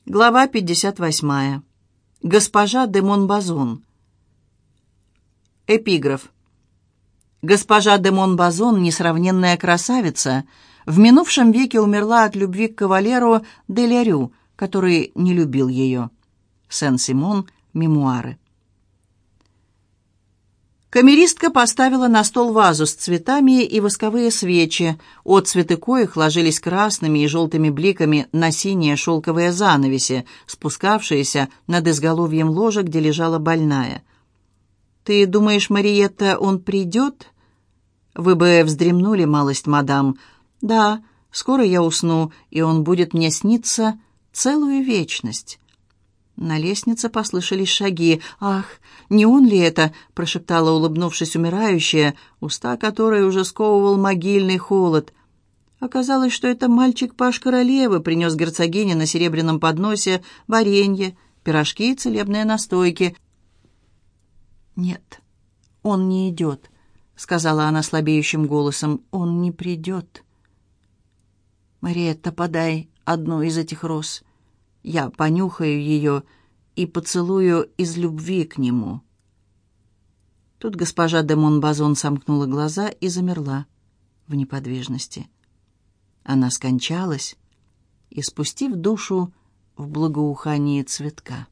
Глава 58. Госпожа де Монбазон. Эпиграф. Госпожа де Монбазон, несравненная красавица, в минувшем веке умерла от любви к кавалеру де Лерю, который не любил ее. Сен-Симон. Мемуары. Камеристка поставила на стол вазу с цветами и восковые свечи, отцветы коих ложились красными и желтыми бликами на синие шелковые занавеси, спускавшиеся над изголовьем ложа, где лежала больная. «Ты думаешь, Мариетта, он придет?» «Вы бы вздремнули малость, мадам». «Да, скоро я усну, и он будет мне сниться целую вечность». На лестнице послышались шаги. «Ах, не он ли это?» — прошептала, улыбнувшись, умирающая, уста которой уже сковывал могильный холод. Оказалось, что это мальчик Паж королевы принес герцогине на серебряном подносе варенье, пирожки и целебные настойки. «Нет, он не идет», — сказала она слабеющим голосом. «Он не придет». «Мариетта, подай одну из этих роз. Я понюхаю ее и поцелую из любви к нему». Тут госпожа де Монбазон сомкнула глаза и замерла в неподвижности. Она скончалась, испустив душу в благоухании цветка.